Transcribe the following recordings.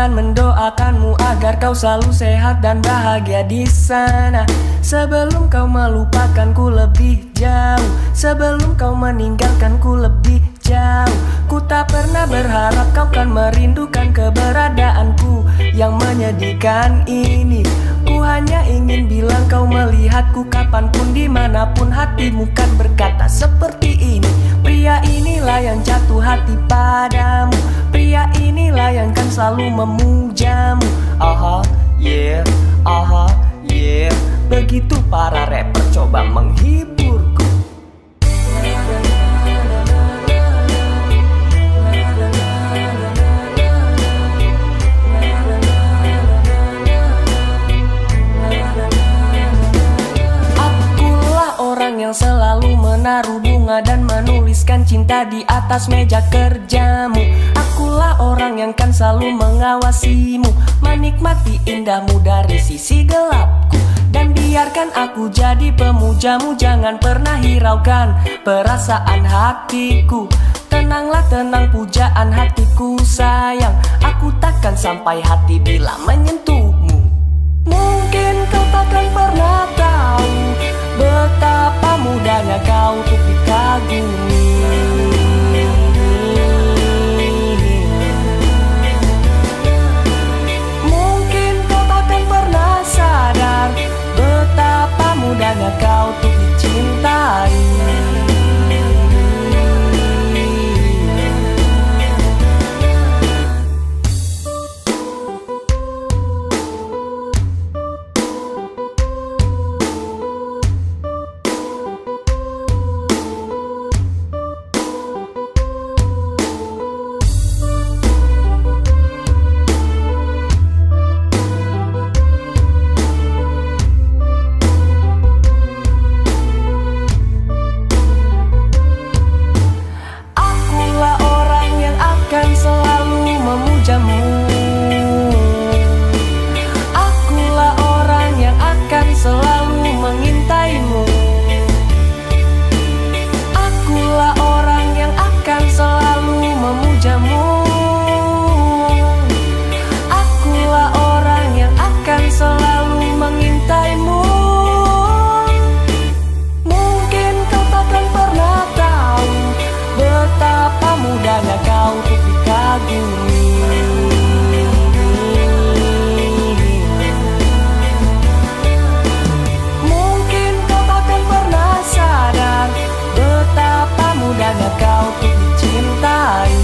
dengan mendoakanmu agar kau selalu sehat dan bahagia di sana. Sebelum kau melupakanku lebih jauh, sebelum kau meninggalkanku lebih jauh, ku tak pernah berharap kau kan merindukan keberadaanku yang menyedihkan ini. Ku hanya ingin bilang kau melihatku kapanpun dimanapun, hatimu kan berkata seperti ini. Pria inilah yang jatuh hati padamu, pria inilah yang kan selalu memujamu. Aha, yeah, aha, yeah. Begitu para rapper coba menghiburku. Akulah orang yang selalu menaruh bunga dan menuliskan cinta di atas meja kerjamu. Akulah orang yang kan selalu mengawasimu, menikmati indahmu dari sisi gelapku. Dan biarkan aku jadi pemujamu, jangan pernah hiraukan perasaan hatiku. Tenanglah tenang pujaan hatiku sayang, aku takkan sampai hati bila menyentuhmu. Mungkin kau takkan pernah tahu betapa mudahnya kau untuk dikagumi. Mungkin kau takkan pernah sadar betapa mudahnya kau untuk dicintai. Akulah orang yang akan selalu mengintaimu. Akulah orang yang akan selalu memujamu. Akulah orang yang akan selalu mengintaimu. Mungkin kau takkan pernah tahu betapa mudahnya kau untuk dikagumi. Mungkin kau takkan pernah sadar betapa mudahnya kau untuk dicintai.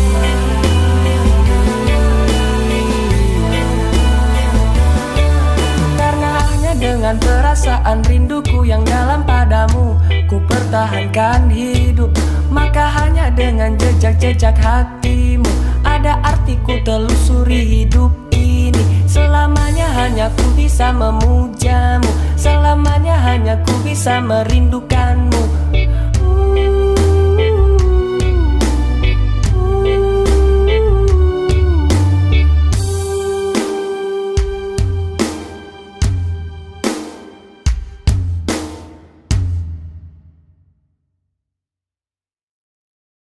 Karena hanya dengan perasaan rinduku yang dalam padamu ku pertahankan hidup, maka hanya dengan jejak-jejak hatimu ada artiku telusuri hidup ini. Selamanya hanya ku bisa memujamu, selamanya hanya ku bisa merindukanmu.